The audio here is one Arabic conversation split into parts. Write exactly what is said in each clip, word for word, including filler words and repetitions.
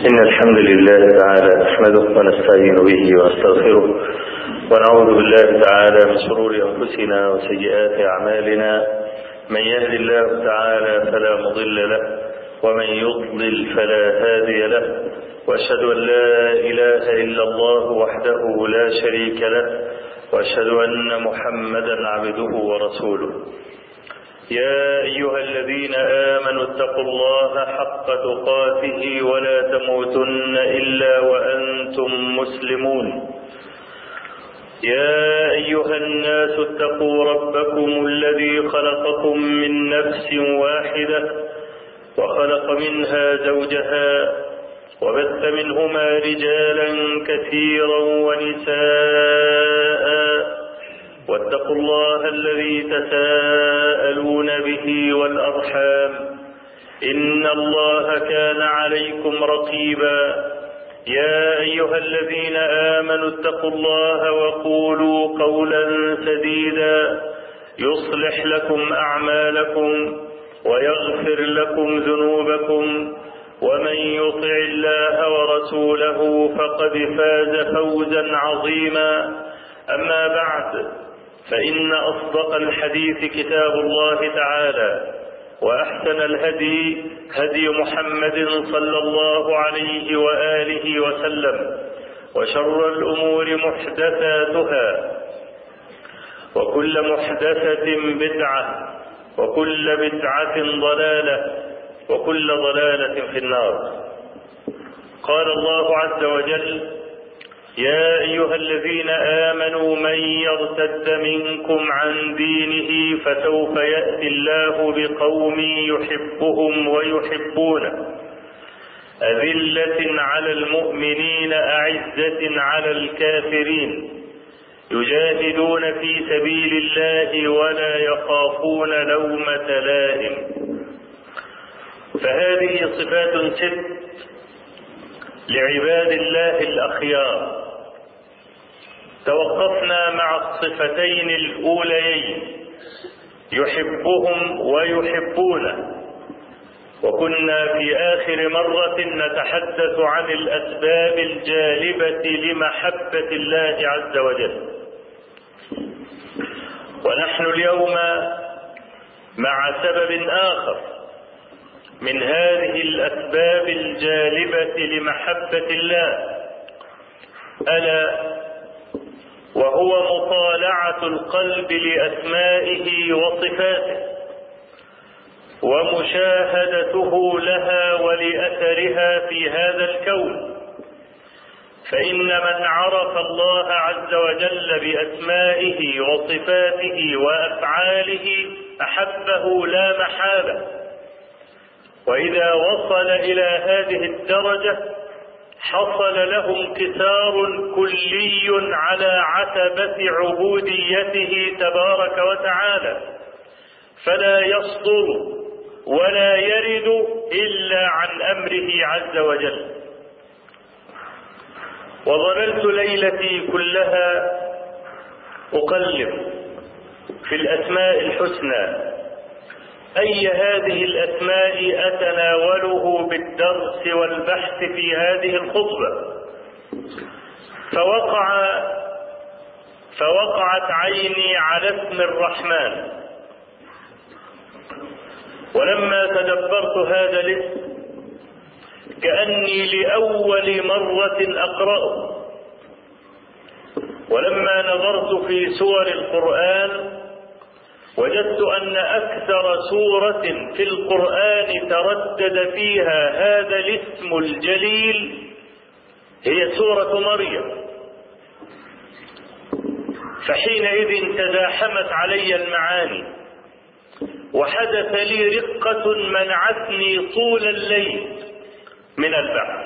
إن الحمد لله تعالى نحمده ونستعين به ونستغفره ونعوذ بالله تعالى من شرور أنفسنا وسيئات أعمالنا. من يهد الله تعالى فلا مضل له ومن يضلل فلا هادي له، وأشهد أن لا إله إلا الله وحده لا شريك له، وأشهد أن محمدا عبده ورسوله. يا أيها الذين آمنوا اتقوا الله حق تقاته ولا تموتن إلا وأنتم مسلمون. يا أيها الناس اتقوا ربكم الذي خلقكم من نفس واحدة وخلق منها زوجها وبث منهما رجالا كثيرا ونساء، واتقوا الله الذي تساءلون به والأرحام إن الله كان عليكم رقيبا. يا أيها الذين آمنوا اتقوا الله وقولوا قولا سديدا يصلح لكم أعمالكم ويغفر لكم ذنوبكم، ومن يطع الله ورسوله فقد فاز فوزا عظيما. أما بعد، فإن أصدق الحديث كتاب الله تعالى، وأحسن الهدي هدي محمد صلى الله عليه وآله وسلم، وشر الأمور محدثاتها، وكل محدثة بدعة، وكل بدعة ضلالة، وكل ضلالة في النار. قال الله عز وجل: يا أيها الذين آمنوا من يرتد منكم عن دينه فسوف يأتي الله بقوم يحبهم ويحبونه، أذلة على المؤمنين أعزة على الكافرين، يجاهدون في سبيل الله ولا يخافون لومة لائم. فهذه صفات ست لعباد الله الأخيار. توقفنا مع الصفتين الأوليين، يحبهم ويحبونه، وكنا في آخر مرة نتحدث عن الأسباب الجالبة لمحبة الله عز وجل. ونحن اليوم مع سبب آخر من هذه الأسباب الجالبة لمحبة الله، ألا وهو مطالعة القلب لأسمائه وصفاته ومشاهدته لها ولأثرها في هذا الكون. فإن من عرف الله عز وجل بأسمائه وصفاته وأفعاله أحبه لا محالة، وإذا وصل إلى هذه الدرجة حصل له انكسار كلي على عتبة عبوديته تبارك وتعالى، فلا يصدر ولا يرد إلا عن أمره عز وجل. وظللت ليلتي كلها أقلب في الأسماء الحسنى، أي هذه الأسماء أتناوله بالدرس والبحث في هذه الخطبة. فوقع فوقعت عيني على اسم الرحمن، ولما تدبرت هذا الاسم كأني لأول مرة أقرأه. ولما نظرت في سور القرآن وجدت أن أكثر سورة في القرآن تردد فيها هذا الاسم الجليل هي سورة مريم. فحينئذ تزاحمت علي المعاني، وحدث لي رقة منعتني طول الليل من البحث،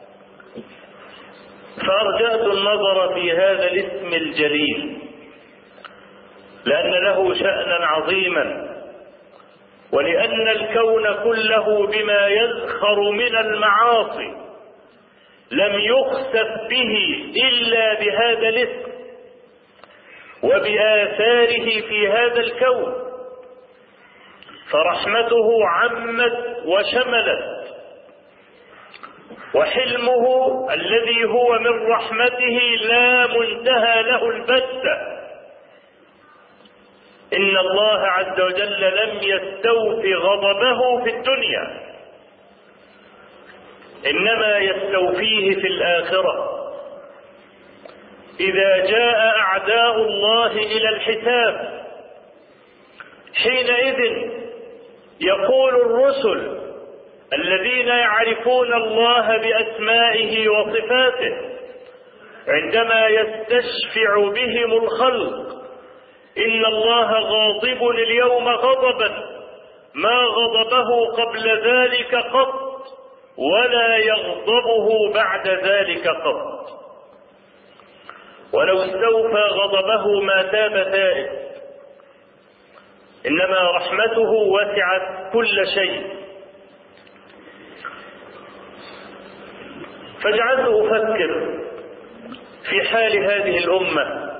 فأرجعت النظر في هذا الاسم الجليل، لأن له شأنا عظيما، ولأن الكون كله بما يزخر من المعاصي لم يخسف به إلا بهذا الاسم وبآثاره في هذا الكون. فرحمته عمت وشملت وحلمه الذي هو من رحمته لا منتهى له البتة. إن الله عز وجل لم يستوفي غضبه في الدنيا، إنما يستوفيه في الآخرة إذا جاء أعداء الله إلى الحساب. حينئذ يقول الرسل الذين يعرفون الله بأسمائه وصفاته عندما يستشفع بهم الخلق: إن الله غاضب اليوم غضبا ما غضبه قبل ذلك قط ولا يغضبه بعد ذلك قط. ولو استوفى غضبه ما تاب تائب، إنما رحمته وسعت كل شيء. فجعلت أفكر في حال هذه الأمة،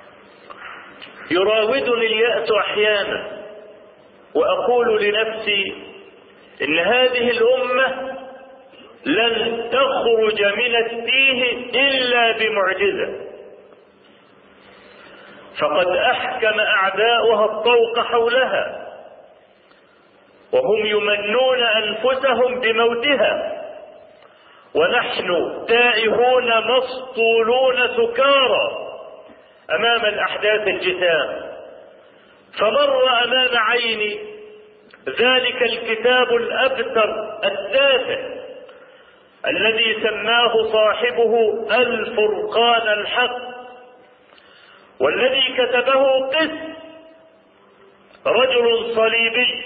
يراودني اليأس أحيانا وأقول لنفسي إن هذه الأمة لن تخرج من التيه إلا بمعجزة، فقد أحكم أعداؤها الطوق حولها وهم يمنون أنفسهم بموتها، ونحن تائهون مسطولون سكارى أمام الأحداث الجسام. فمر أمام عيني ذلك الكتاب الأبتر التافه الذي سماه صاحبه الفرقان الحق، والذي كتبه قس رجل صليبي.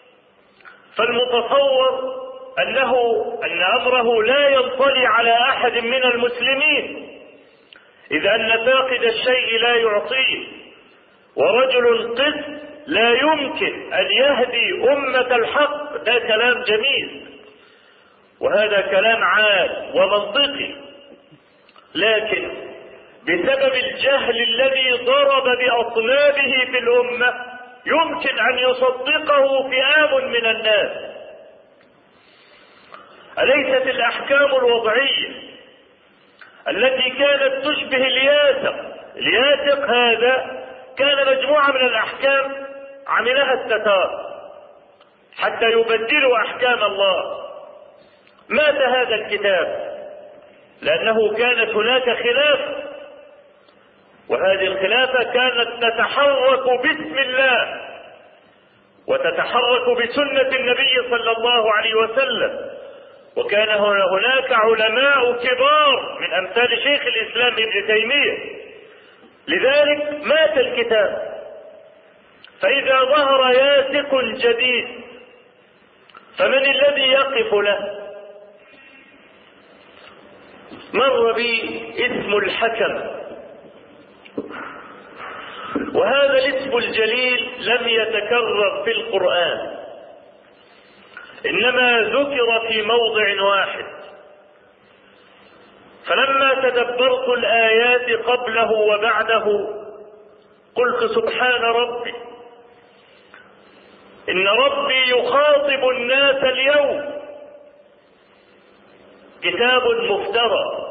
فالمتصور أنه أن أمره لا ينطلي على أحد من المسلمين، إذ أن فاقد الشيء لا يعطيه، ورجل قس لا يمكن أن يهدي أمة الحق. ده كلام جميل وهذا كلام عال ومنطقي، لكن بسبب الجهل الذي ضرب بأصلابه في الأمة يمكن أن يصدقه فئام من الناس. أليست الأحكام الوضعية التي كانت تشبه الياسق، الياسق هذا كان مجموعة من الأحكام عملها التتار حتى يبدلوا أحكام الله. مات هذا الكتاب لأنه كانت هناك خلافة، وهذه الخلافة كانت تتحرك باسم الله وتتحرك بسنة النبي صلى الله عليه وسلم، وكان هناك علماء كبار من أمثال شيخ الإسلام ابن تيمية. لذلك مات الكتاب. فإذا ظهر ياسق جديد فمن الذي يقف له؟ مر بي اسم الحكم، وهذا الاسم الجليل لم يتكرر في القرآن، إنما ذكر في موضع واحد. فلما تدبرت الآيات قبله وبعده قلت سبحان ربي، إن ربي يخاطب الناس اليوم. كتاب مفترى،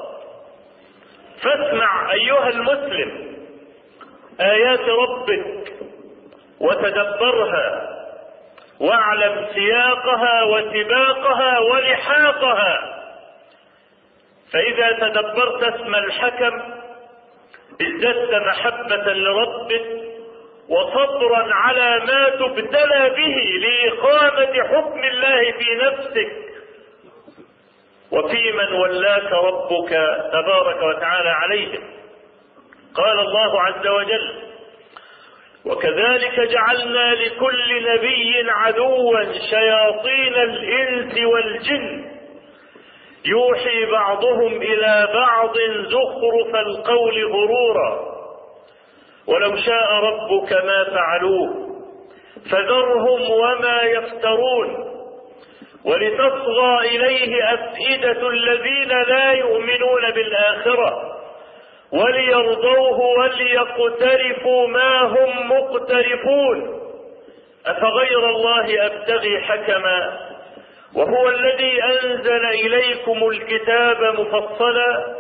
فاسمع أيها المسلم آيات ربك وتدبرها واعلم سياقها وسباقها ولحاقها. فإذا تدبرت اسم الحكم ازددت محبة لربك وصبرا على ما تبتلى به لإقامة حكم الله في نفسك وفي من ولاك ربك تبارك وتعالى عليهم. قال الله عز وجل: وكذلك جعلنا لكل نبي عدوا شياطين الإنس والجن يوحي بعضهم إلى بعض زخرف القول غرورا ولو شاء ربك ما فعلوه فذرهم وما يفترون ولتصغى إليه أفئدة الذين لا يؤمنون بالآخرة وليرضوه وليقترفوا ما هم مقترفون أفغير الله أبتغي حكما وهو الذي أنزل إليكم الكتاب مفصلا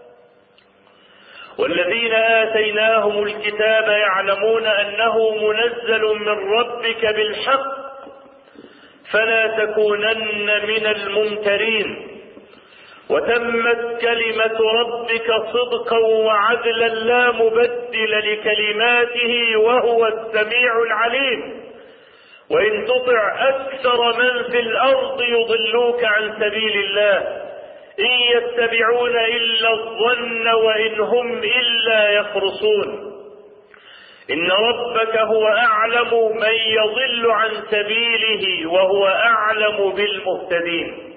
والذين آتيناهم الكتاب يعلمون أنه منزل من ربك بالحق فلا تكونن من الممترين وتمت كلمة ربك صدقا وعدلا لا مبدل لكلماته وهو السميع العليم وإن تطع أكثر من في الأرض يضلوك عن سبيل الله إن يتبعون إلا الظن وإن هم إلا يخرصون إن ربك هو أعلم من يضل عن سبيله وهو أعلم بالمهتدين.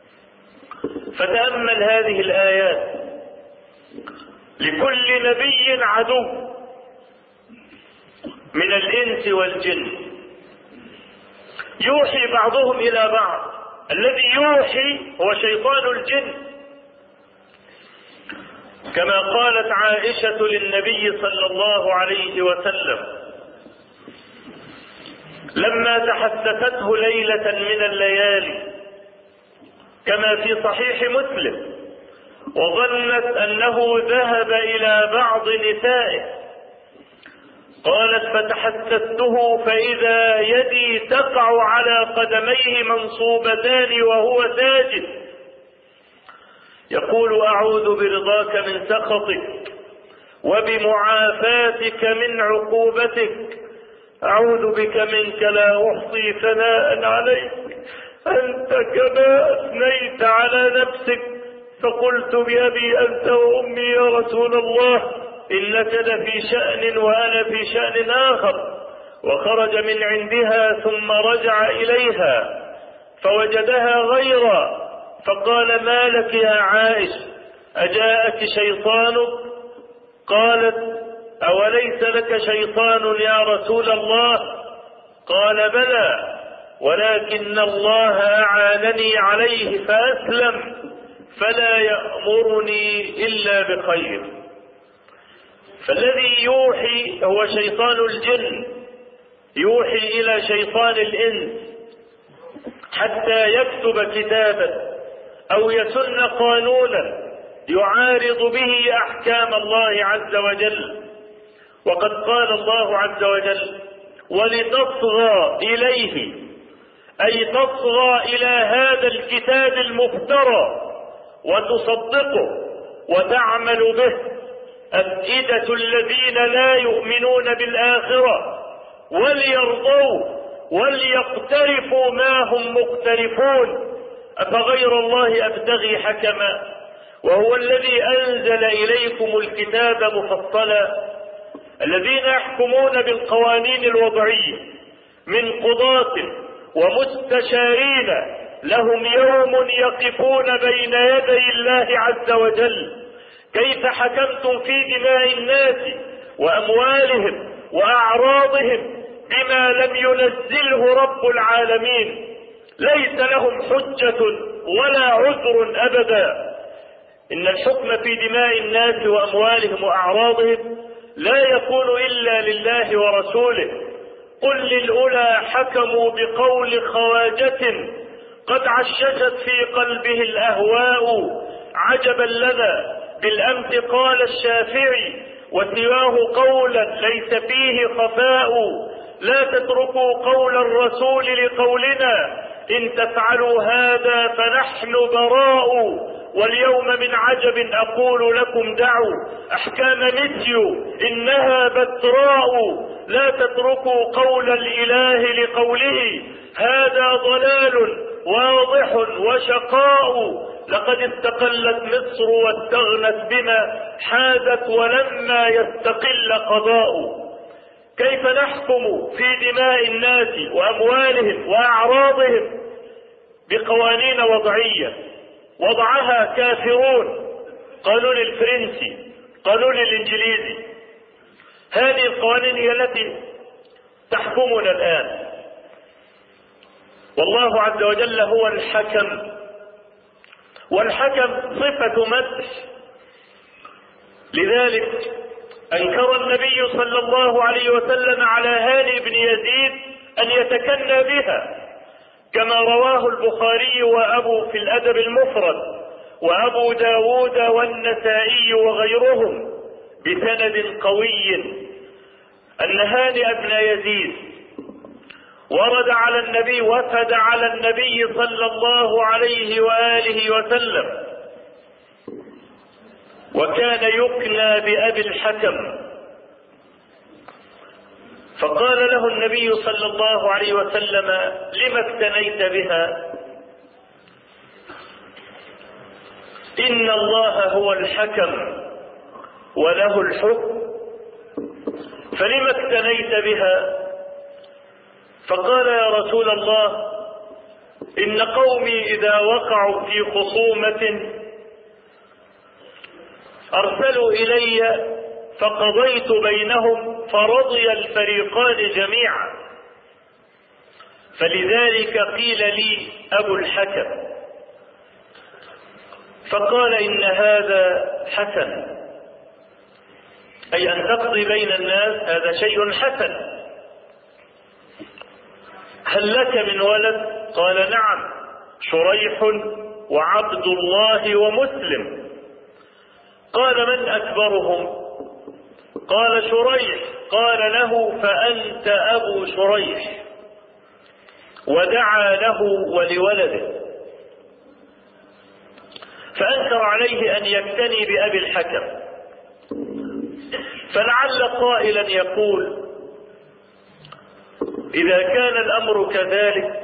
فتأمل هذه الآيات. لكل نبي عدو من الإنس والجن يوحي بعضهم إلى بعض. الذي يوحي هو شيطان الجن، كما قالت عائشة للنبي صلى الله عليه وسلم لما تحدثته ليلة من الليالي كما في صحيح مسلم وظنت أنه ذهب إلى بعض نسائه، قالت فتحدثته فإذا يدي تقع على قدميه منصوبتان وهو ساجد يقول أعوذ برضاك من سخطك وبمعافاتك من عقوبتك، أعوذ بك منك لا أحصي ثناء عليك أنت كما أثنيت على نفسك. فقلت بأبي أنت وأمي يا رسول الله إنك لفي شأن وأنا في شأن آخر. وخرج من عندها ثم رجع إليها فوجدها غيرا فقال ما لك يا عائش أجاءك شيطانك؟ قالت أوليس لك شيطان يا رسول الله؟ قال بلى ولكن الله أعانني عليه فأسلم فلا يأمرني إلا بخير. فالذي يوحي هو شيطان الجن يوحي إلى شيطان الإنس حتى يكتب كتابا أو يسن قانونا يعارض به أحكام الله عز وجل. وقد قال الله عز وجل ولتصغى إليه، أي تصغى إلى هذا الكتاب المفترى وتصدقه وتعمل به أفئدة الذين لا يؤمنون بالآخرة وليرضوا وليقترفوا ما هم مقترفون أفغير الله أبتغي حكما وهو الذي أنزل إليكم الكتاب مفصلا. الذين يحكمون بالقوانين الوضعية من قضاة ومستشارين لهم يوم يقفون بين يدي الله عز وجل. كيف حكمتم في دماء الناس وأموالهم وأعراضهم بما لم ينزله رب العالمين؟ ليس لهم حجة ولا عذر أبدا. إن الحكم في دماء الناس وأموالهم وأعراضهم لا يكون إلا لله ورسوله. قل للأولى حكموا بقول خواجة قد عششت في قلبه الأهواء عجبا لنا بالأمس قال الشافعي وسواه قولا ليس فيه خفاء لا تتركوا قول الرسول لقولنا إن تفعلوا هذا فنحن براء واليوم من عجب أقول لكم دعوا أحكام مثيو إنها بتراء لا تتركوا قول الإله لقوله هذا ضلال واضح وشقاء لقد استقلت مصر واستغنت بما حازت ولما يستقل قضاء. كيف نحكم في دماء الناس وأموالهم وأعراضهم بقوانين وضعية وضعها كافرون؟ قانون الفرنسي، قانون الإنجليزي، هذه القوانين هي التي تحكمنا الآن. والله عز وجل هو الحكم، والحكم صفة مدح. لذلك أنكر النبي صلى الله عليه وسلم على هاني بن يزيد أن يتكنى بها، كما رواه البخاري وأبو في الأدب المفرد وأبو داود والنسائي وغيرهم بسند قوي أن هانئ بن يزيد ورد على النبي وفد على النبي صلى الله عليه وآله وسلم، وكان يكنى بأبي الحكم، فقال له النبي صلى الله عليه وسلم: لم اكتنيت بها؟ إن الله هو الحكم وله الحكم، فلم اكتنيت بها؟ فقال: يا رسول الله، إن قومي إذا وقعوا في خصومة أرسلوا إلي فقضيت بينهم فرضي الفريقان جميعا، فلذلك قيل لي أبو الحكم. فقال: إن هذا حسن، أي أن تقضي بين الناس هذا شيء حسن. هل لك من ولد؟ قال: نعم، شريح وعبد الله ومسلم. قال: من أكبرهم؟ قال: شريح. قال له: فأنت أبو شريح. ودعا له ولولده، فأنكر عليه أن يكتني بأبي الحكم. فلعل قائلا يقول: إذا كان الأمر كذلك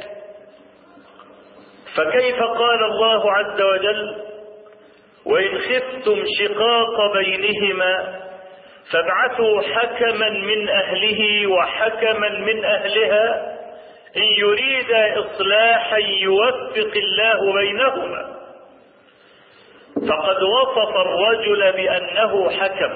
فكيف قال الله عز وجل: وإن خفتم شقاق بينهما فابعثوا حكما من أهله وحكما من أهلها إن يريد إصلاحا يوفق الله بينهما؟ فقد وصف الرجل بأنه حكم.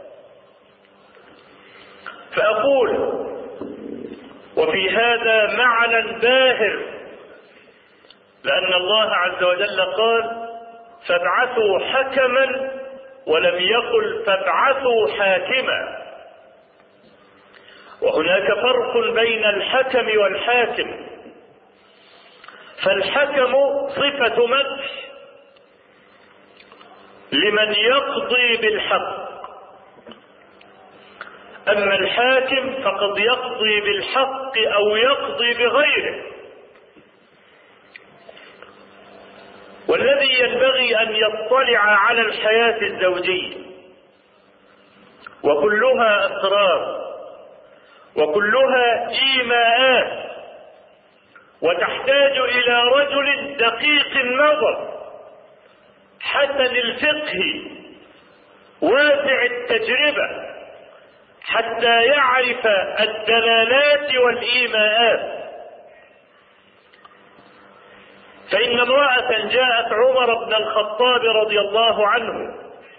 فأقول: وفي هذا معنى باهر، لأن الله عز وجل قال: فابعثوا حكما، ولم يقل فابعثوا حاكما. وهناك فرق بين الحكم والحاكم. فالحكم صفة مدح لمن يقضي بالحق، أما الحاكم فقد يقضي بالحق أو يقضي بغيره. والذي ينبغي أن يطلع على الحياة الزوجية، وكلها أسرار وكلها إيماءات، وتحتاج إلى رجل دقيق النظر حسن الفقه واسع التجربة، حتى يعرف الدلالات والإيماءات. فإن امرأة جاءت عمر بن الخطاب رضي الله عنه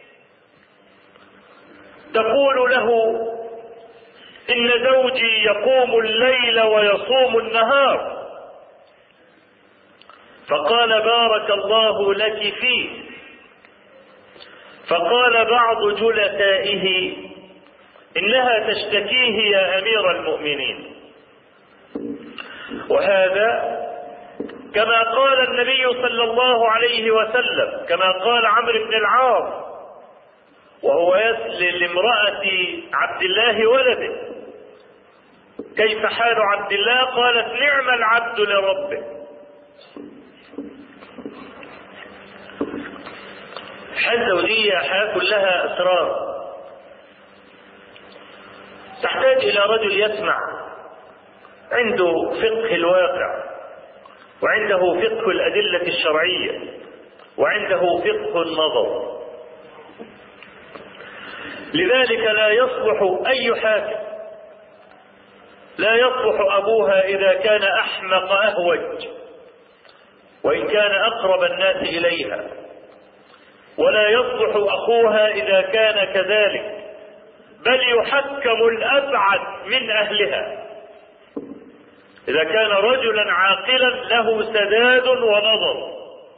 تقول له: إن زوجي يقوم الليل ويصوم النهار. فقال: بارك الله لك فيه. فقال بعض جلسائه: إنها تشتكيه يا أمير المؤمنين. وهذا كما قال النبي صلى الله عليه وسلم، كما قال عمرو بن العاص وهو يسأل لامرأة عبد الله ولده: كيف حال عبد الله؟ قالت: نعم العبد لربه. الحياة الزوجية حياة كلها أسرار، تحتاج إلى رجل يسمع، عنده فقه الواقع، وعنده فقه الأدلة الشرعية، وعنده فقه النظر. لذلك لا يصلح أي حاكم، لا يصلح أبوها إذا كان أحمق أهوج وإن كان أقرب الناس إليها، ولا يصلح أخوها إذا كان كذلك، بل يحكم الأبعد من أهلها إذا كان رجلا عاقلا له سداد ونظر.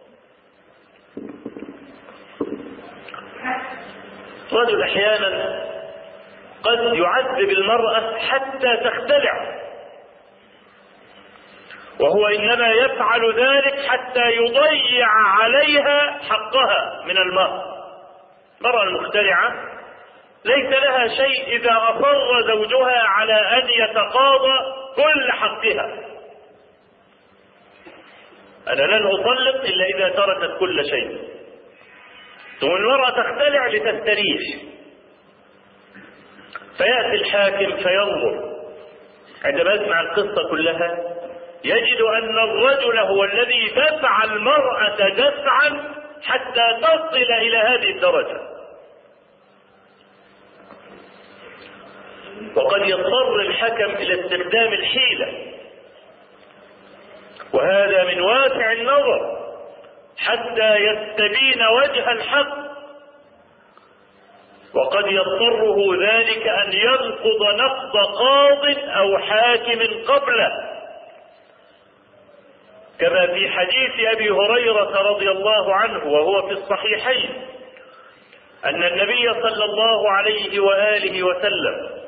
رجل أحيانا قد يعذب المرأة حتى تختلع، وهو إنما يفعل ذلك حتى يضيع عليها حقها من المهر. المرأة المخترعة ليس لها شيء إذا أصر زوجها على أن يتقاضى كل حقها. أنا لن أطلق إلا إذا تركت كل شيء. ثم المرأة تختلع لتستريح، فيأتي الحاكم فينظر، عندما يسمع القصة كلها يجد أن الرجل هو الذي دفع المرأة دفعا حتى تصل إلى هذه الدرجة. وقد يضطر الحكم إلى استخدام الحيلة، وهذا من واسع النظر حتى يستبين وجه الحق، وقد يضطره ذلك أن ينقض نقض قاض أو حاكم قبله، كما في حديث أبي هريرة رضي الله عنه وهو في الصحيحين أن النبي صلى الله عليه وآله وسلم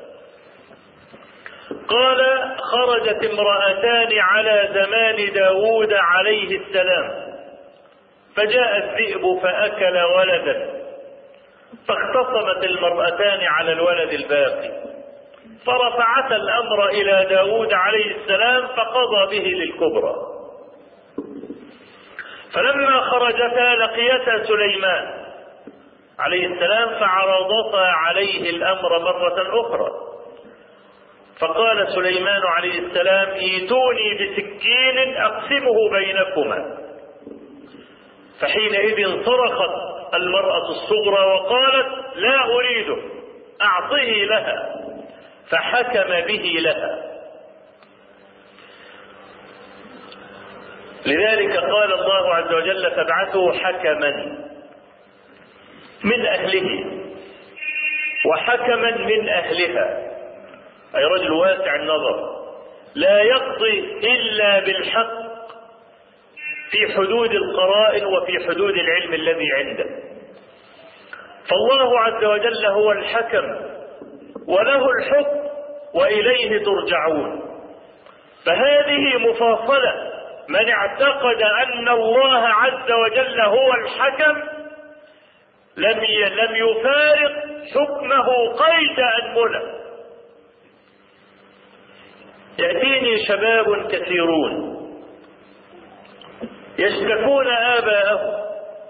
قال: خرجت امرأتان على زمان داود عليه السلام، فجاء الذئب فأكل ولدا، فاختصمت المرأتان على الولد الباقي، فرفعتا الأمر إلى داود عليه السلام فقضى به للكبرى. فلما خرجتا لقيتا سليمان عليه السلام فعرضتا عليه الأمر مرة أخرى، فقال سليمان عليه السلام: ايتوني بسكين أقسمه بينكما. فحينئذ صرخت المرأة الصغرى وقالت: لا أريده، أعطه لها، فحكم به لها. لذلك قال الله عز وجل: فابعثوا حكما من أهله وحكما من أهلها، أي رجل واسع النظر لا يقضي إلا بالحق في حدود القرائن وفي حدود العلم الذي عنده. فالله عز وجل هو الحكم وله الحكم وإليه ترجعون. فهذه مفاصلة، من اعتقد أن الله عز وجل هو الحكم لم لم يفارق حكمه قيد أنملة. يأتيني شباب كثيرون يشتكون آباءهم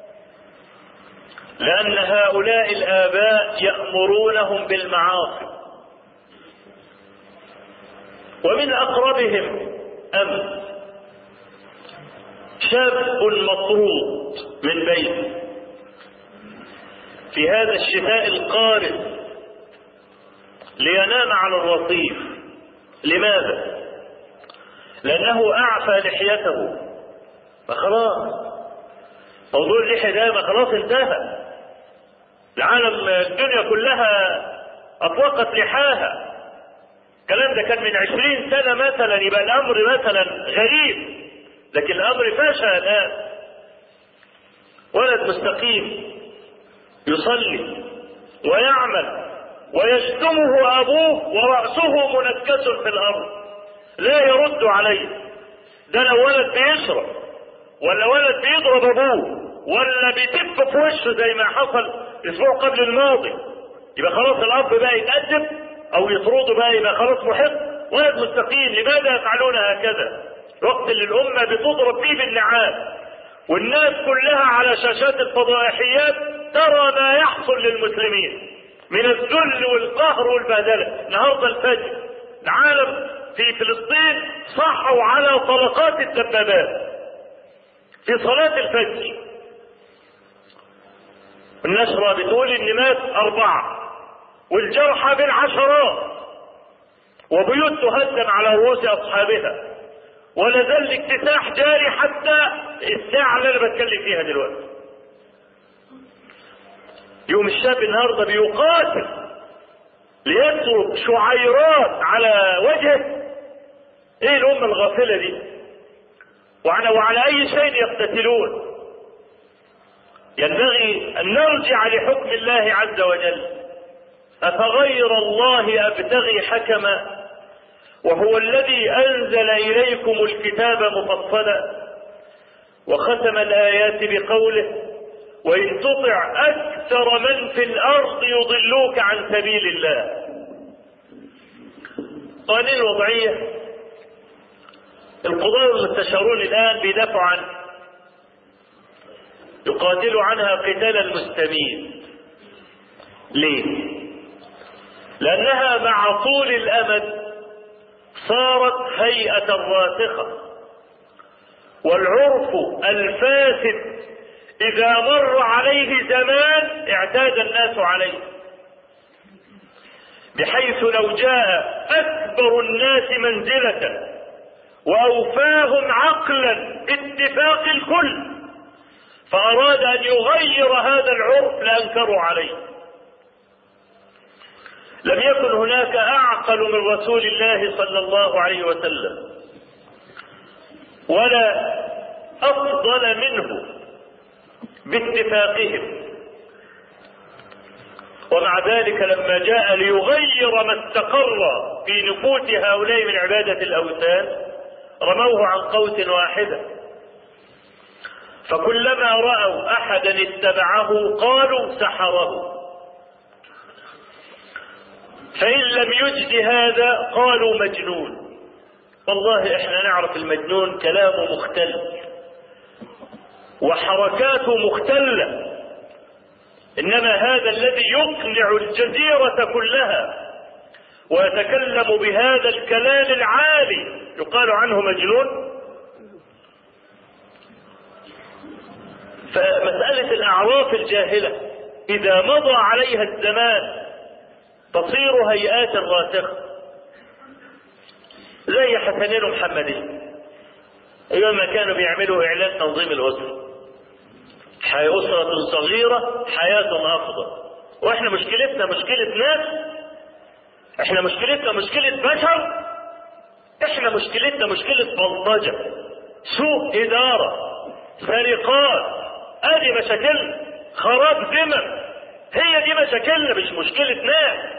لأن هؤلاء الآباء يأمرونهم بالمعاصي، ومن أقربهم أمس شاب مطرود من بيته في هذا الشتاء القارس لينام على الرصيف. لماذا؟ لأنه أعفى لحيته، فخلاص موضوع اللحية ده ما خلاص انتهى. العالم الدنيا كلها أطلقت لحاها. الكلام ده كان من عشرين سنة مثلا، يبقى الأمر مثلا غريب، لكن الأمر فشى الآن. ولد مستقيم يصلي ويعمل ويشتمه أبوه ورأسه منكس في الأرض لا يرد عليه. ده لو ولد بيشرب ولا ولد بيضرب أبوه ولا بيتف في وشه زي ما حصل الأسبوع قبل الماضي، يبقى خلاص الأب بقى يتأدب أو يطرده بقى يبقى خلاص محق. ولد مستقيم، لماذا يفعلون هكذا؟ وقت اللي الأمة بتضرب فيه بالنعال والناس كلها على شاشات الفضائحيات ترى ما يحصل للمسلمين من الذل والقهر والبهدله. النهارده الفجر العالم في فلسطين صحوا على طلقات الدبابات في صلاة الفجر. النشرة بتقول ان مات أربعة والجرحى بالعشرات وبيوت تهدم على رؤوس أصحابها، ولا زال الاكتساح جاري حتى الساعة اللي أنا بتكلم فيها دلوقتي. يوم الشاب النهارده بيقاتل ليترك شعيرات على وجهه. ايه الأمة الغافلة دي؟ وعلى, وعلى أي شيء يقتتلون؟ ينبغي أن نرجع لحكم الله عز وجل. أفغير الله أبتغي حكما وهو الذي أنزل إليكم الكتاب مفصلا وختم الآيات بقوله وإن تطع أكثر من في الأرض يضلوك عن سبيل الله. قوانين الوضعية القضاة المستشارون الآن بيدافعوا عنها، يقاتلوا عنها قتال المستميت. ليه؟ لأنها مع طول الأمد صارت هيئة راسخة، والعرف الفاسد إذا مر عليه زمان اعتاد الناس عليه، بحيث لو جاء أكبر الناس منزلة وأوفاهم عقلا باتفاق الكل فأراد أن يغير هذا العرف لأنكروا عليه. لم يكن هناك أعقل من رسول الله صلى الله عليه وسلم ولا أفضل منه باتفاقهم، ومع ذلك لما جاء ليغير ما استقر في نفوس هؤلاء من عبادة الأوثان رموه عن قوس واحدة، فكلما رأوا أحدا اتبعه قالوا سحره، فإن لم يجد هذا قالوا مجنون. والله احنا نعرف المجنون كلامه مختل وحركاته مختلة، إنما هذا الذي يقنع الجزيرة كلها ويتكلم بهذا الكلام العالي يقال عنه مجنون. فمسألة الأعراف الجاهلة إذا مضى عليها الزمان تصير هيئات راسخة، زي حسنين ومحمدين أيام ما كانوا بيعملوا إعلان تنظيم الأسرة، أسرة صغيرة حياة أفضل. وإحنا مشكلتنا مشكلة ناس، إحنا مشكلتنا مشكلة بشر، إحنا مشكلتنا مشكلة بلطجة، سوء إدارة، سرقات، هذه مشاكلنا، خراب ذمم، هي دي مشاكلنا مش مشكلة ناس.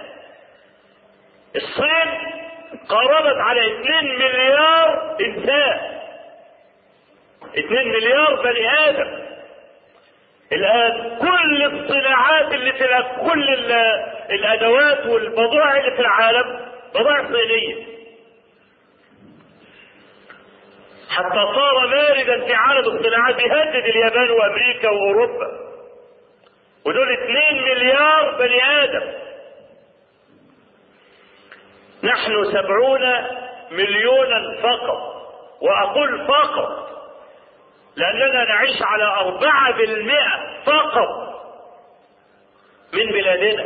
الصين قربت على اثنين مليار إنسان، اثنين مليار بني آدم. الآن كل الصناعات اللي في كل الأدوات والبضائع اللي في العالم بضائع صينية، حتى صار ماردا في عالم الصناعات يهدد اليابان وأمريكا وأوروبا، ودول اثنين مليار بني آدم. نحن سبعون مليونا فقط، وأقول فقط لأننا نعيش على أربعة بالمئة فقط من بلادنا.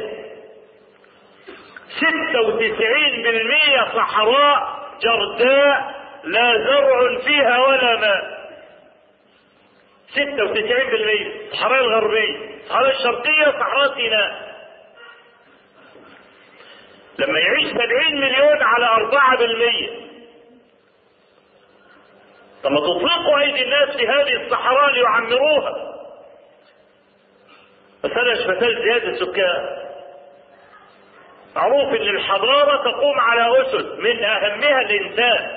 ستة وتسعين بالمئة صحراء جرداء لا زرع فيها ولا ماء. ستة وتسعين بالمئة الصحراء الغربية، الصحراء الشرقية، صحراء سيناء. لما يعيش سبعين مليون على أربعة بالمئة، ثم تطلقوا أيدي الناس في هذه الصحراء ليعمروها. مسألة مسألة زيادة السكان. معروف أن الحضارة تقوم على أسس من أهمها الإنسان.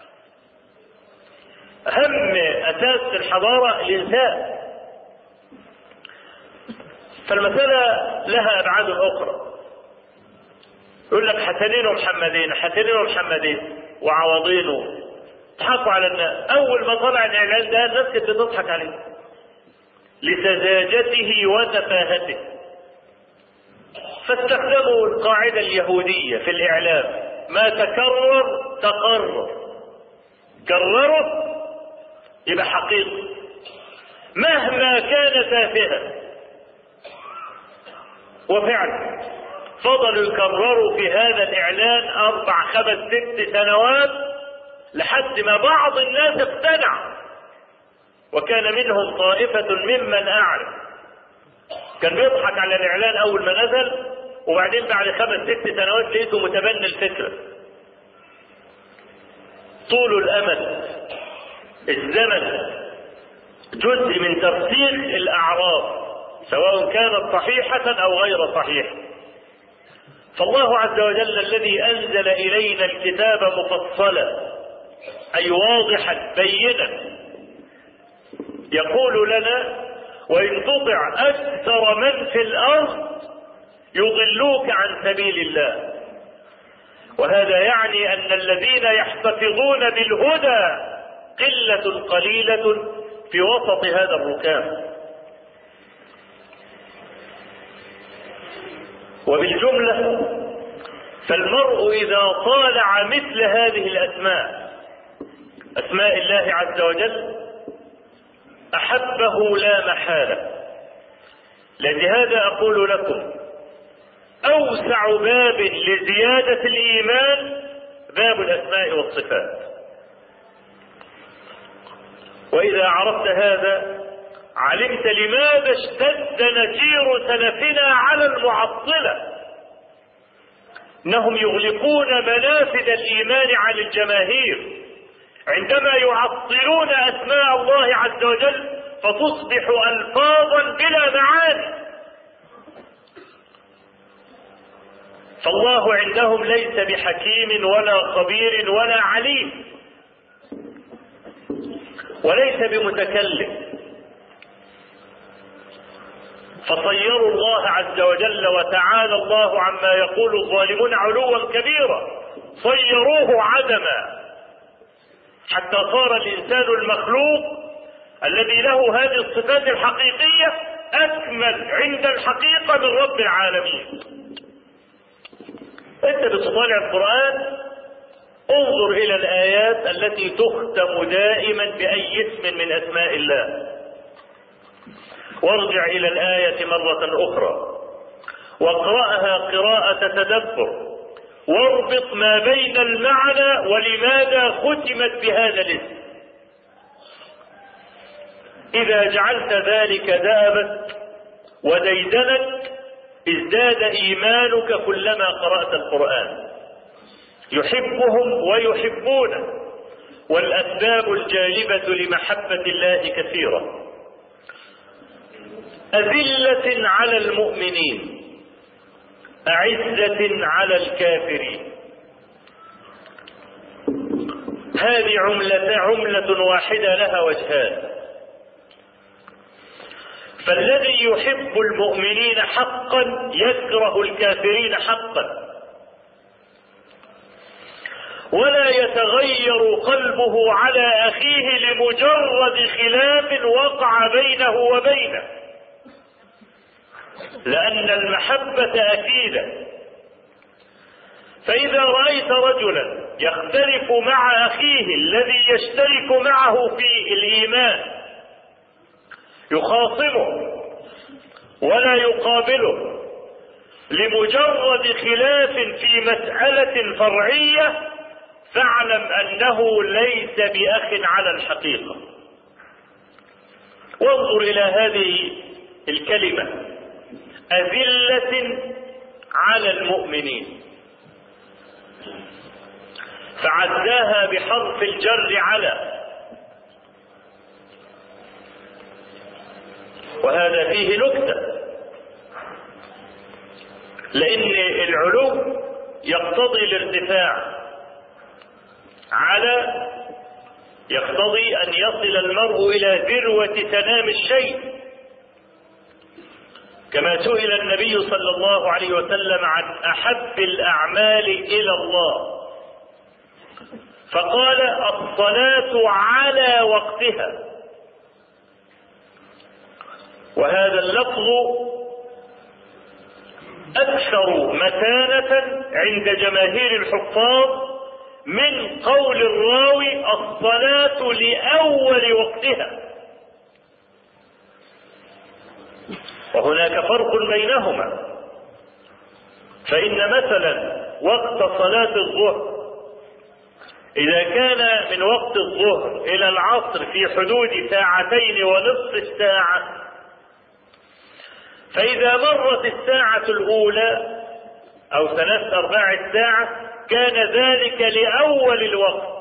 أهم أساس الحضارة الإنسان. فالمسألة لها أبعاد أخرى. يقول لك حسنين ومحمدين، حسنين ومحمدين وعوضين، تضحكوا على الناس. أول ما طلع الإعلان ده الناس كانت بتضحك عليه لسذاجته وتفاهته، فاستخدموا القاعدة اليهودية في الإعلام: ما تكرر تقرر، كرره يبقى حقيقي مهما كان تافها. وفعلا فضلوا يكرروا في هذا الإعلان أربع خمس ست سنوات لحد ما بعض الناس اقتنع، وكان منهم طائفة ممن أعرف كان بيضحك على الإعلان أول ما نزل، وبعدين بعد خمس ست سنوات لقيته متبني الفكرة. طول الأمد، الزمن جزء من ترسيخ الأعراف سواء كانت صحيحة أو غير صحيحة. فالله عز وجل الذي أنزل إلينا الكتاب مفصلا أي واضحا بينا يقول لنا: وإن تطع أكثر من في الأرض يضلوك عن سبيل الله. وهذا يعني أن الذين يحتفظون بالهدى قلة قليلة في وسط هذا الركام. وبالجملة فالمرء إذا طالع مثل هذه الأسماء، أسماء الله عز وجل، أحبه لا محالة. لهذا أقول لكم: أوسع باب لزيادة الإيمان باب الأسماء والصفات. وإذا عرفت هذا علمت لماذا اشتد نكير سلفنا على المعطلة. إنهم يغلقون منافذ الإيمان عن الجماهير عندما يعطلون أسماء الله عز وجل فتصبح ألفاظا بلا معاني. فالله عندهم ليس بحكيم ولا خبير ولا عليم وليس بمتكلم. فصيروا الله عز وجل وتعالى الله عما يقول الظالمون علوا كبيرا، صيروه عدما حتى صار الإنسان المخلوق الذي له هذه الصفات الحقيقية أكمل عند الحقيقة من رب العالمين. أنت بتطالع القرآن انظر إلى الآيات التي تختم دائما بأي اسم من أسماء الله، وارجع إلى الآية مرة أخرى واقرأها قراءة تدبر، واربط ما بين المعنى ولماذا ختمت بهذا الاسم. إذا جعلت ذلك دابت وديدنك ازداد إيمانك كلما قرأت القرآن. يحبهم ويحبونه، والأسباب الجالبة لمحبة الله كثيرة. أذلة على المؤمنين أعزة على الكافرين. هذه عملة عملة واحدة لها وجهان. فالذي يحب المؤمنين حقا يكره الكافرين حقا، ولا يتغير قلبه على أخيه لمجرد خلاف وقع بينه وبينه، لأن المحبة أكيدة. فإذا رأيت رجلا يختلف مع أخيه الذي يشترك معه في الإيمان يخاصمه ولا يقابله لمجرد خلاف في مسألة فرعية، فاعلم أنه ليس بأخ على الحقيقة. وانظر إلى هذه الكلمة: أذلة على المؤمنين، فعداها بحرف الجر على، وهذا فيه نكتة، لأن العلو يقتضي الارتفاع، على يقتضي أن يصل المرء إلى ذروة سنام الشيء، كما سئل النبي صلى الله عليه وسلم عن أحب الأعمال إلى الله فقال: الصلاة على وقتها. وهذا اللفظ أكثر متانة عند جماهير الحفاظ من قول الراوي: الصلاة لأول وقتها. وهناك فرق بينهما، فإن مثلا وقت صلاة الظهر إذا كان من وقت الظهر إلى العصر في حدود ساعتين ونصف الساعة، فإذا مرت الساعة الأولى أو ثلاث أرباع الساعة كان ذلك لأول الوقت،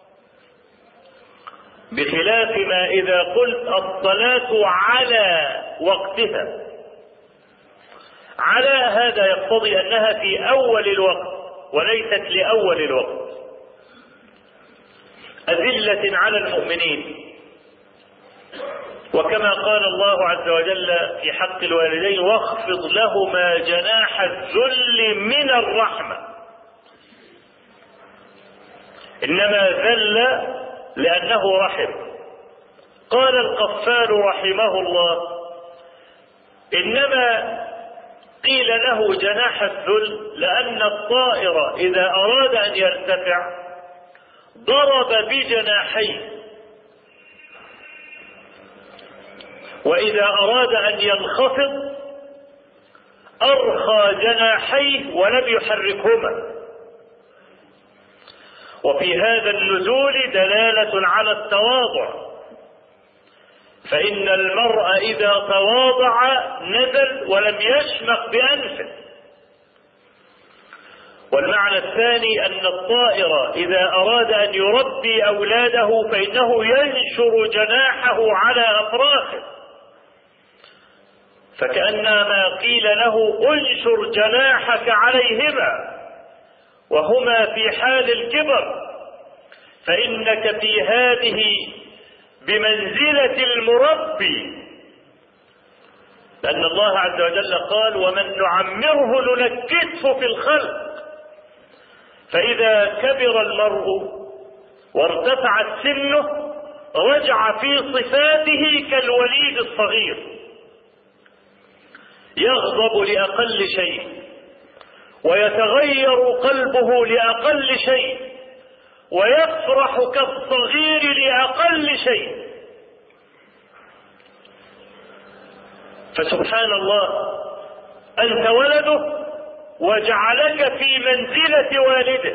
بخلاف ما إذا قلت الصلاة على وقتها على هذا يقتضي أنها في أول الوقت وليست لأول الوقت. أذلة على المؤمنين، وكما قال الله عز وجل في حق الوالدين واخفض لهما جناح الذل من الرحمة. إنما ذل لأنه رحم. قال القفال رحمه الله إنما قيل له جناح الذل لأن الطائر إذا أراد أن يرتفع ضرب بجناحيه، وإذا أراد أن ينخفض أرخى جناحيه ولم يحركهما. وفي هذا النزول دلالة على التواضع، فإن المرء إذا تواضع نزل ولم يشمخ بأنفه. والمعنى الثاني أن الطائر إذا أراد أن يربي أولاده فإنه ينشر جناحه على أفراخه، فكأنما قيل له انشر جناحك عليهما وهما في حال الكبر، فإنك في هذه بمنزلة المربي، لأن الله عز وجل قال ومن نعمره ننكسه في الخلق. فإذا كبر المرء وارتفعت سنه رجع في صفاته كالوليد الصغير، يغضب لأقل شيء ويتغير قلبه لأقل شيء ويفرح كالصغير لأقل شيء. فسبحان الله أنت ولده وجعلك في منزلة والده،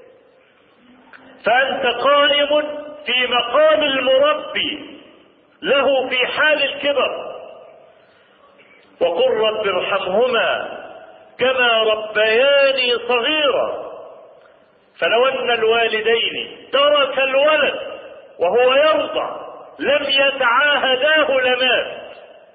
فأنت قائم في مقام المربي له في حال الكبر. وقل رب ارحمهما كما ربياني صغيرا. فلو أن الوالدين ترك الولد وهو يرضع لم يتعاهداه لمات،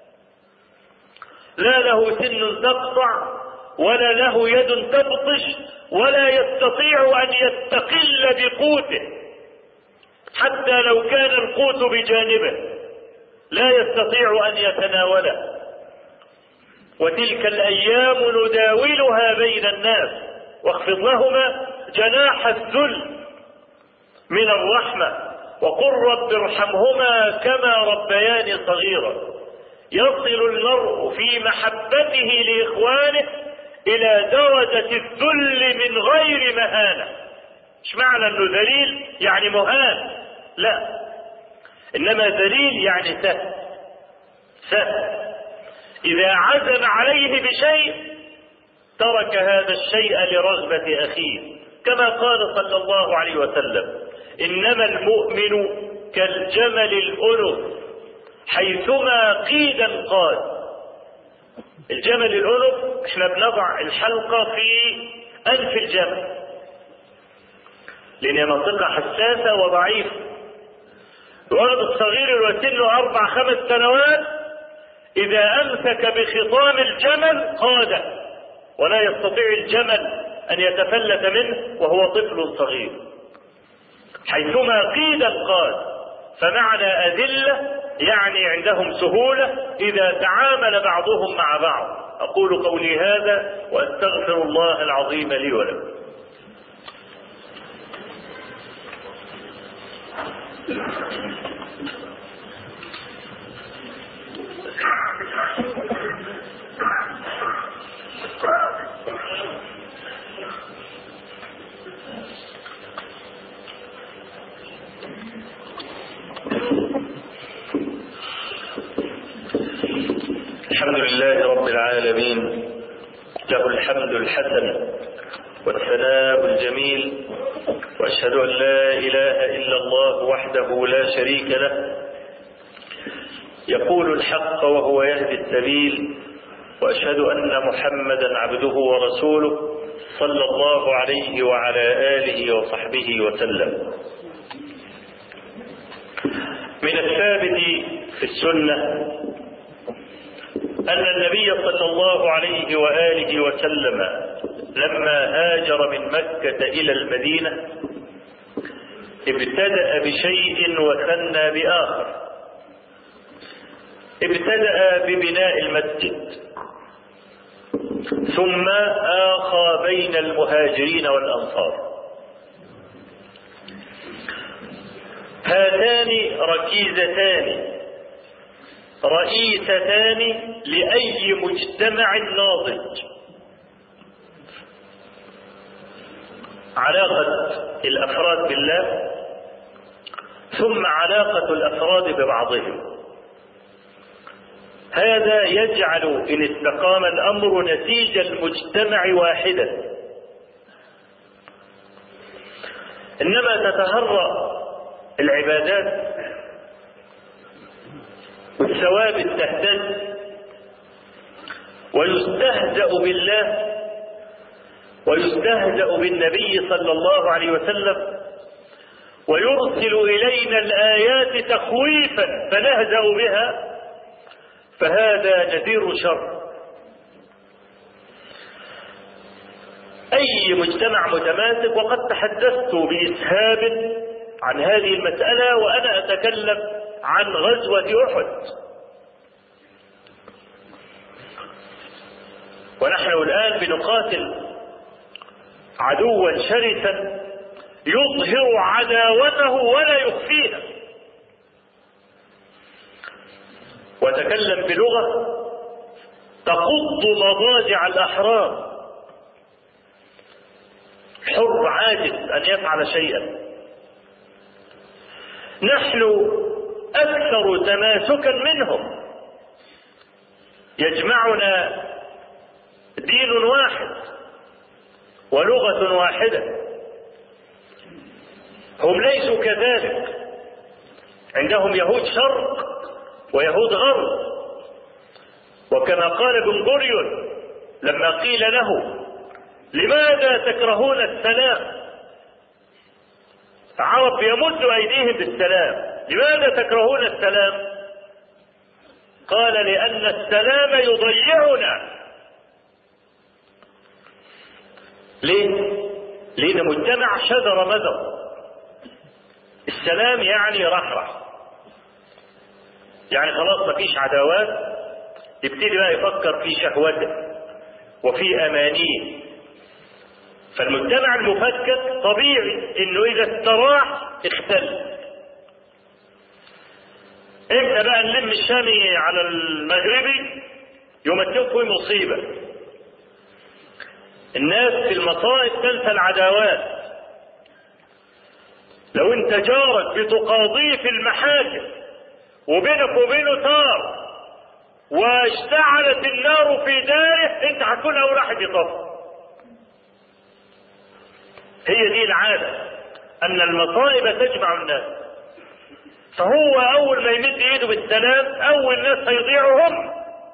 لا له سن تقطع ولا له يد تبطش ولا يستطيع أن يستقل بقوته، حتى لو كان القوت بجانبه لا يستطيع أن يتناوله. وتلك الأيام نداولها بين الناس، واخفض لهما جناح الذل من الرحمة وقل رب ارحمهما كما ربياني صغيرا. يصل المرء في محبته لإخوانه إلى درجة الذل من غير مهانة. مش معنى أنه ذليل يعني مهان، لا، إنما ذليل يعني سهل سهل. إذا عزم عليه بشيء ترك هذا الشيء لرغبة أخيه، كما قال صلى الله عليه وسلم إنما المؤمن كالجمل الأنف حيثما قيدا قاد. الجمل الأنف احنا بنضع الحلقة في أنف الجمل لأنها منطقة حساسة وضعيفة. الولد الصغير الوسن أربع خمس سنوات إذا أمسك بخطام الجمل قاده، ولا يستطيع الجمل أن يتفلت منه وهو طفل صغير. حيثما قيدا قاد، فمعنى أذلة يعني عندهم سهولة إذا تعامل بعضهم مع بعض. أقول قولي هذا وأستغفر الله العظيم لي ولكم. الحمد لله رب العالمين، له الحمد الحسن والثناء الجميل، وأشهد أن لا إله إلا الله وحده لا شريك له، يقول الحق وهو يهدي السبيل، وأشهد أن محمدا عبده ورسوله صلى الله عليه وعلى آله وصحبه وسلم. من الثابت في السنة أن النبي صلى الله عليه وآله وسلم لما هاجر من مكة إلى المدينة ابتدأ بشيء وثنى بآخر. ابتدأ ببناء المسجد، ثم آخى بين المهاجرين والأنصار. هاتان ركيزتان رئيستان لأي مجتمع ناضج. علاقة الأفراد بالله، ثم علاقة الأفراد ببعضهم. هذا يجعل إن استقام الأمر نسيج المجتمع واحدا. إنما تتهرأ العبادات والثوابت تهتز، ويستهزأ بالله ويستهزأ بالنبي صلى الله عليه وسلم، ويرسل إلينا الآيات تخويفا فنهزأ بها، فهذا نذير شر. أي مجتمع متماسك، وقد تحدثت بإسهاب عن هذه المسألة وأنا أتكلم عن غزوة أحد، ونحن الآن بنقاتل عدوا شرسا يظهر عداوته ولا يخفيها، وتكلم بلغة تقض مضاجع الأحرار. حر عاجز أن يفعل شيئا. نحن أكثر تماسكا منهم، يجمعنا دين واحد ولغة واحدة. هم ليسوا كذلك، عندهم يهود شرق ويهود غرب. وكما قال بن غوريون لما قيل له لماذا تكرهون السلام، عرب يمد أيديهم بالسلام، لماذا تكرهون السلام؟ قال لأن السلام يضيعنا. ليه؟ لأن مجتمع شذر مذر. السلام يعني رحرح، يعني خلاص ما فيش عداوات، يبتدي بقى يفكر في شهوته وفي أمانيه. فالمجتمع المفكك طبيعي انه اذا استراح اختل. امتى بقى نلم الشامي على المغربي يمثل في مصيبة. الناس في المصائب تنسى العداوات. لو انت جارك بتقاضيه في المحاكم وبينك وبينه طار واشتعلت النار في داره، انت هتكون اول واحد يطفي. هي دي العادة، أن المصائب تجمع الناس. فهو أول ما يمد إيده بالسلام أول ناس هيضيعوا هم.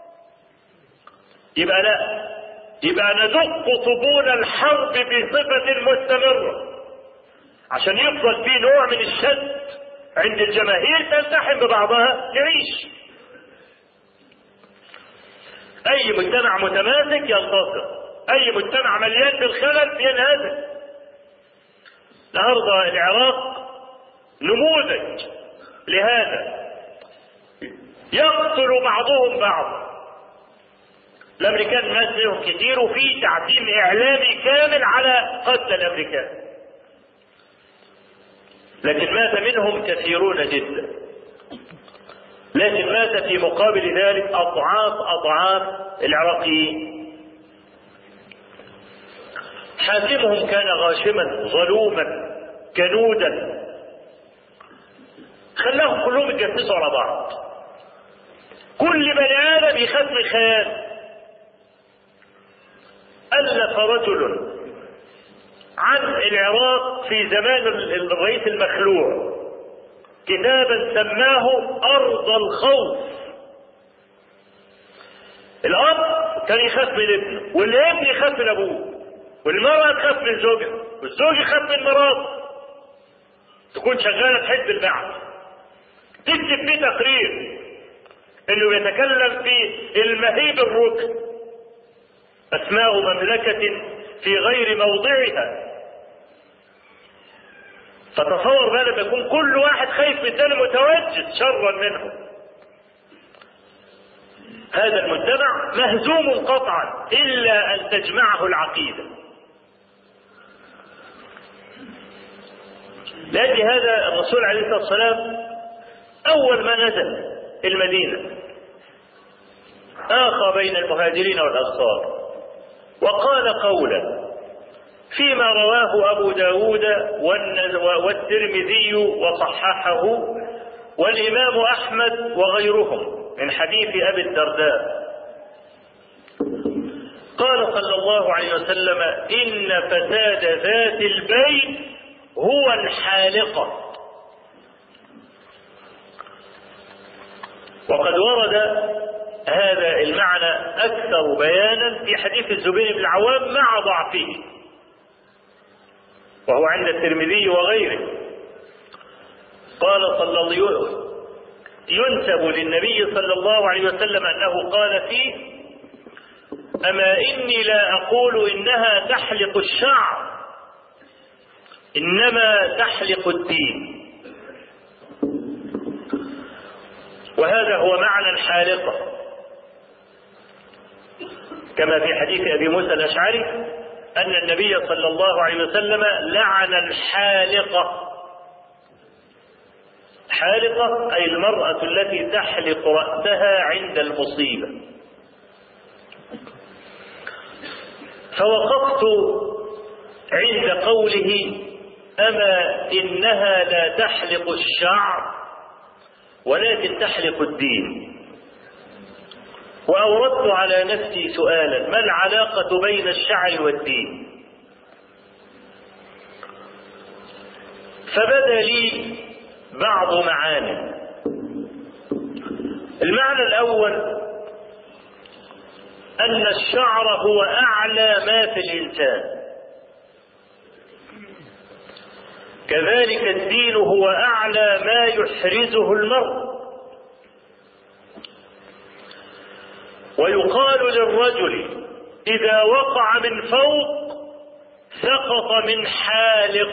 يبقى لا، يبقى ندق طبول الحرب بصفة مستمرة عشان يفضل في نوع من الشد عند الجماهير تلتحم ببعضها تعيش. أي مجتمع متماسك ينتصر، أي مجتمع مليان بالخلل ينهزم. النهارده العراق نموذج لهذا، يقتل بعضهم بعضا. الامريكان مات منهم كتير، وفي تعتيم اعلامي كامل على قتل الامريكان، لكن مات منهم كثيرون جدا. لكن مات في مقابل ذلك اضعاف اضعاف العراقيين. حاكمهم كان غاشما ظلوما كنودا، خلاهم كلهم يتجسسوا على بعض. كل بني ادم يخاف من خيال. الف رجل عن العراق في زمان الرئيس المخلوع كتابا سماه ارض الخوف. الاب كان يخاف من ابنه، والابن يخاف من ابوه، والمرأة تخاف من زوجها، والزوج يخاف من مراته. تكون شغالة تحب البعض، تكتب فيه تقرير انه يتكلم في المهيب الركن، اسماء مملكة في غير موضعها. فتصور بقى لما يكون كل واحد خايف من الثاني متوجد شرا منه، هذا المجتمع مهزوم قطعا الا ان تجمعه العقيدة. لأجل هذا الرسول عليه الصلاة والسلام أول ما نزل المدينة آخى بين المهاجرين والأنصار وقال قولا فيما رواه أبو داود والترمذي وصححه والإمام أحمد وغيرهم من حديث أبي الدرداء. قال صلى الله عليه وسلم: إن فساد ذات البيت هو الحالقة. وقد ورد هذا المعنى أكثر بيانا في حديث الزبير بن العوام مع ضعفه، وهو عند الترمذي وغيره. قال صلى الله عليه وسلم: ينسب للنبي صلى الله عليه وسلم أنه قال فيه: أما إني لا أقول إنها تحلق الشعر، إنما تحلق الدين. وهذا هو معنى الحالقة، كما في حديث أبي موسى الأشعري أن النبي صلى الله عليه وسلم لعن الحالقة. حالقة أي المرأة التي تحلق رأسها عند المصيبة. فوقفت عند قوله: أما إنها لا تحلق الشعر ولكن تحلق الدين. وأوردت على نفسي سؤالا: ما العلاقة بين الشعر والدين؟ فبدا لي بعض معاني. المعنى الأول أن الشعر هو أعلى ما في الإنسان، كذلك الدين هو أعلى ما يحرزه المرء. ويقال للرجل إذا وقع من فوق سقط من حالق،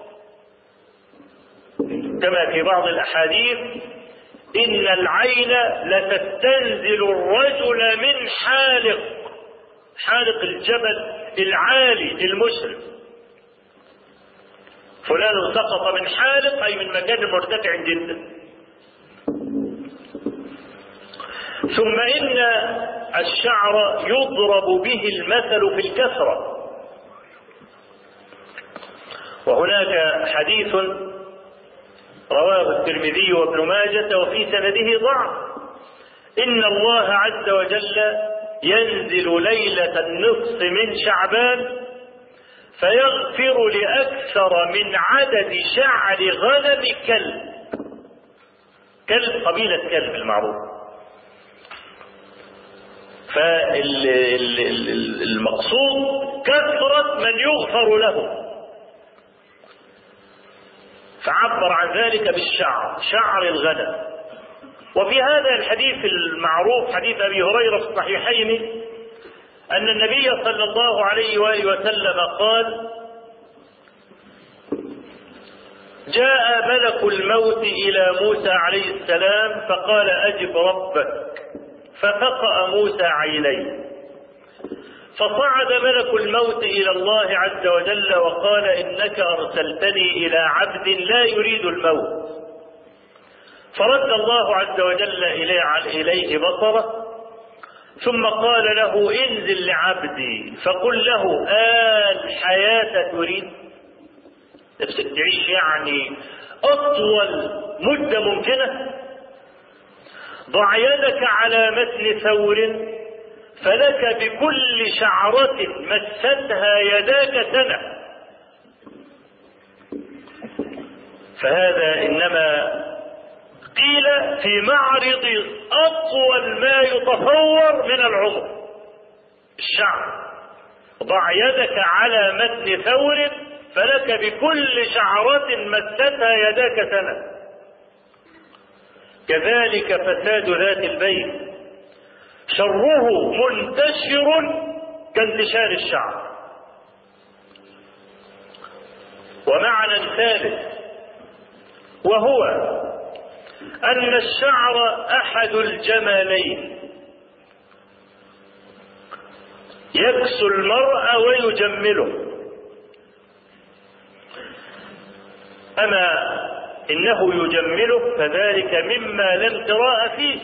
كما في بعض الأحاديث: إن العين لتستنزل الرجل من حالق، حالق الجبل العالي المشرف. فلان سقط من حالق أي من مكان مرتفع جدا. ثم إن الشعر يضرب به المثل في الكثرة. وهناك حديث رواه الترمذي وابن ماجة وفي سنده ضعف: إن الله عز وجل ينزل ليلة النصف من شعبان فيغفر لأكثر من عدد شعر غنم كلب. كلب قبيلة كلب المعروف. فالمقصود كثرة من يغفر له، فعبر عن ذلك بالشعر، شعر الغنم. وفي هذا الحديث المعروف حديث أبي هريرة في الصحيحين أن النبي صلى الله عليه وآله وسلم قال: جاء ملك الموت إلى موسى عليه السلام فقال: أجب ربك. ففقأ موسى عينيه، فصعد ملك الموت إلى الله عز وجل وقال: إنك أرسلتني إلى عبد لا يريد الموت. فرد الله عز وجل إليه بصره ثم قال له: انزل لعبدي فقل له: آه الحياة تريد؟ نفسك تعيش يعني أطول مدة ممكنة؟ ضع يدك على متن ثور فلك بكل شعرة مستها يداك سنة. فهذا إنما قيل في معرض أطول ما يتصور من العمر، الشعر. ضع يدك على متن ثور فلك بكل شعرة مستها يداك سنة. كذلك فساد ذات البين شره منتشر كانتشار الشعر. ومعنى ثالث وهو أن الشعر أحد الجمالين يكسو المرء ويجمله. أما إنه يجمله فذلك مما لا امتراء فيه،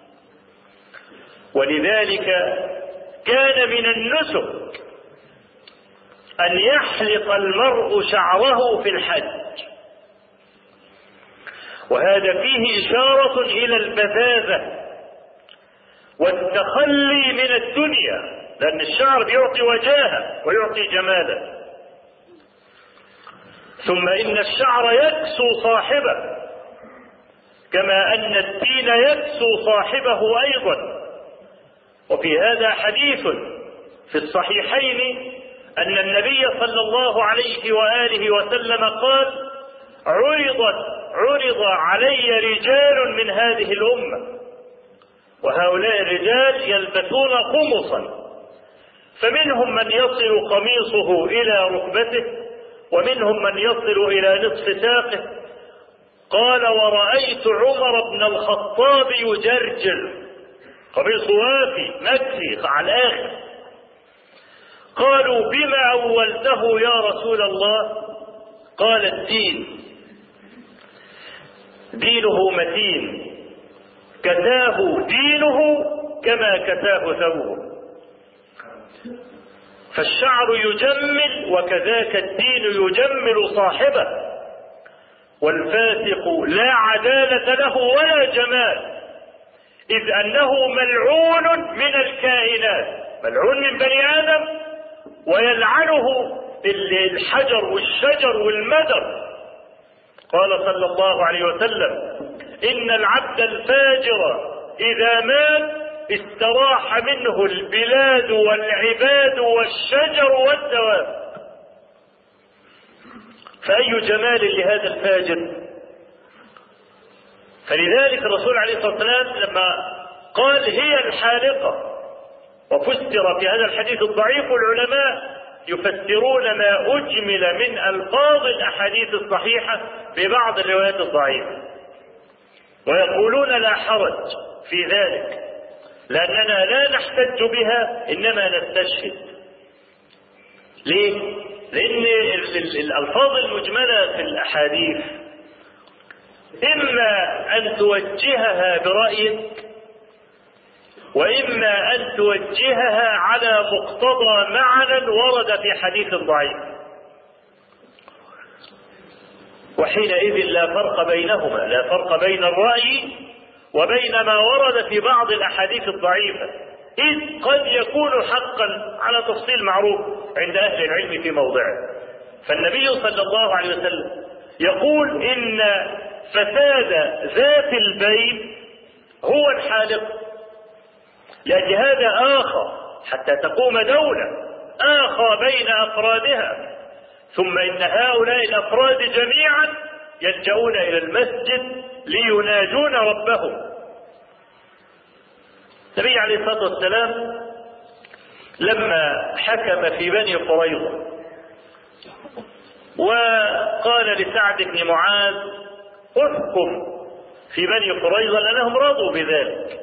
ولذلك كان من النسك أن يحلق المرء شعره في الحج، وهذا فيه إشارة إلى البذاذة والتخلي من الدنيا، لأن الشعر بيعطي وجاهة ويعطي جمالا. ثم إن الشعر يكسو صاحبه كما أن الدين يكسو صاحبه أيضا. وفي هذا حديث في الصحيحين أن النبي صلى الله عليه وآله وسلم قال: عرضت عرض علي رجال من هذه الأمة، وهؤلاء الرجال يلبسون قمصا، فمنهم من يصل قميصه إلى ركبته، ومنهم من يصل إلى نصف ساقه. قال: ورأيت عمر بن الخطاب يجرجل قميص وافي مكسي على الآخر. قالوا: بما أولته يا رسول الله؟ قال: الدين، دينه متين، كساه دينه كما كساه ثوبه. فالشعر يجمل وكذاك الدين يجمل صاحبه. والفاسق لا عدالة له ولا جمال، إذ أنه ملعون من الكائنات، ملعون من بني آدم، ويلعنه الحجر والشجر والمدر. قال صلى الله عليه وسلم: إن العبد الفاجر إذا مات استراح منه البلاد والعباد والشجر والدواب. فأي جمال لهذا الفاجر. فلذلك الرسول عليه الصلاة والسلام لما قال هي الحالقة، وفسر في هذا الحديث الضعيف، العلماء يفسرون ما أجمل من ألفاظ الأحاديث الصحيحة ببعض الروايات الضعيفة، ويقولون لا حرج في ذلك، لأننا لا نحتج بها إنما نستشهد. ليه؟ لأن الألفاظ المجملة في الأحاديث إما أن توجهها برأيك، وإما أن توجهها على مقتضى معنى ورد في حديث ضعيف، وحينئذ لا فرق بينهما، لا فرق بين الرأي وبين ما ورد في بعض الأحاديث الضعيفة، إذ قد يكون حقا على تفصيل معروف عند أهل العلم في موضعه. فالنبي صلى الله عليه وسلم يقول إن فساد ذات البين هو الحالق، لأجل هذا آخى حتى تقوم دولة، آخى بين أفرادها، ثم إن هؤلاء الأفراد جميعا يلجؤون إلى المسجد ليناجون ربهم. النبي عليه الصلاة والسلام لما حكم في بني قريظة وقال لسعد بن معاذ: احكم في بني قريظة، لأنهم رضوا بذلك.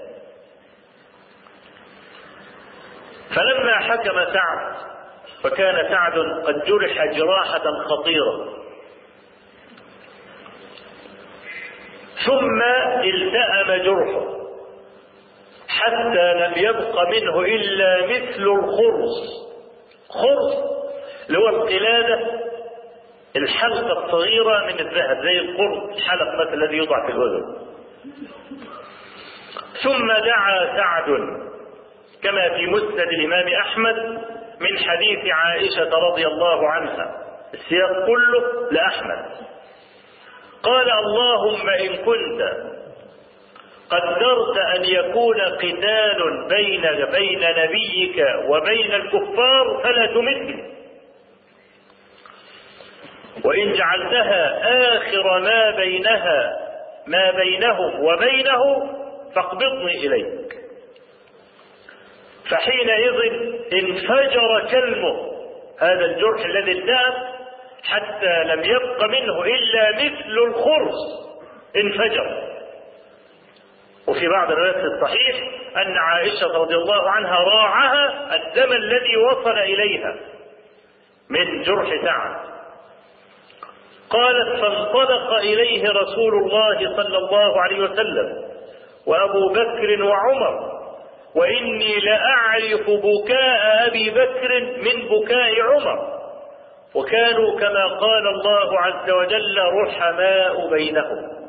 فلما حكم سعد، فكان سعد قد جرح جراحة خطيرة، ثم التأم جرحه حتى لم يبق منه إلا مثل الخرص. خرص اللي هو القلادة، الحلقة الصغيرة من الذهب زي القرص، الحلق مثل الذي يوضع في الأذن. ثم دعا سعد كما في مسند الإمام أحمد من حديث عائشة رضي الله عنها، السياق كله لأحمد. قال: اللهم إن كنت قدرت أن يكون قتال بين بين نبيك وبين الكفار فلا تمتني، وإن جعلتها آخر ما بينها ما بينهم وبينه فاقبضني إليك. فحينئذ انفجر كلمه، هذا الجرح الذي التأم حتى لم يبق منه إلا مثل الخرص انفجر. وفي بعض الروايات في الصحيح أن عائشة رضي الله عنها راعها الدم الذي وصل إليها من جرح سعد. قالت فانطلق إليه رسول الله صلى الله عليه وسلم وأبو بكر وعمر، وإني لأعرف بكاء أبي بكر من بكاء عمر، وكانوا كما قال الله عز وجل رحماء بينهم.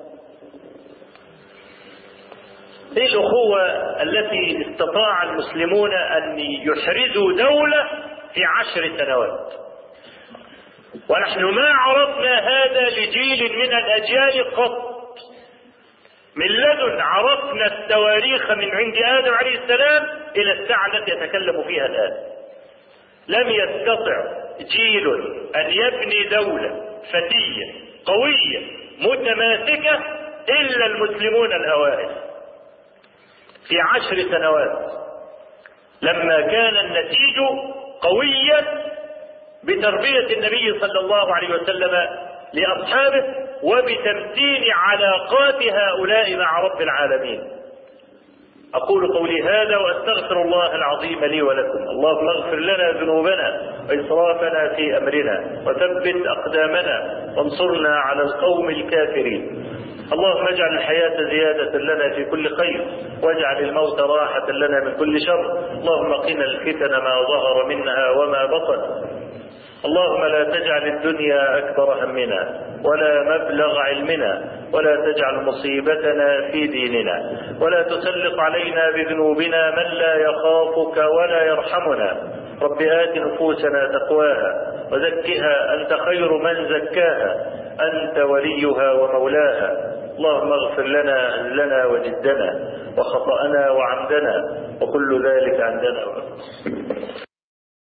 هذه الأخوة التي استطاع المسلمون أن يحرزوا دولة في عشر سنوات، ونحن ما عرفنا هذا لجيل من الأجيال قط. من لدن عرفنا التواريخ من عند آدم عليه السلام إلى الساعة التي يتكلم فيها الآن. لم يستطع جيل أن يبني دولة فتية قوية متماسكة إلا المسلمون الأوائل في عشر سنوات، لما كان النتيج قويا بتربية النبي صلى الله عليه وسلم لأصحابه وبتمتين علاقات هؤلاء مع رب العالمين. أقول قولي هذا وأستغفر الله العظيم لي ولكم. اللهم اغفر لنا ذنوبنا وإسرافنا في أمرنا وثبت أقدامنا وانصرنا على القوم الكافرين. اللهم اجعل الحياة زيادة لنا في كل خير، واجعل الموت راحة لنا من كل شر. اللهم قنا الفتن ما ظهر منها وما بطن. اللهم لا تجعل الدنيا أكبر همنا ولا مبلغ علمنا، ولا تجعل مصيبتنا في ديننا، ولا تسلط علينا بذنوبنا من لا يخافك ولا يرحمنا. رب آت نفوسنا تقواها وزكها أنت خير من زكاها، أنت وليها ومولاها. اللهم اغفر لنا لنا وجدنا وخطأنا وعمدنا وكل ذلك عندنا.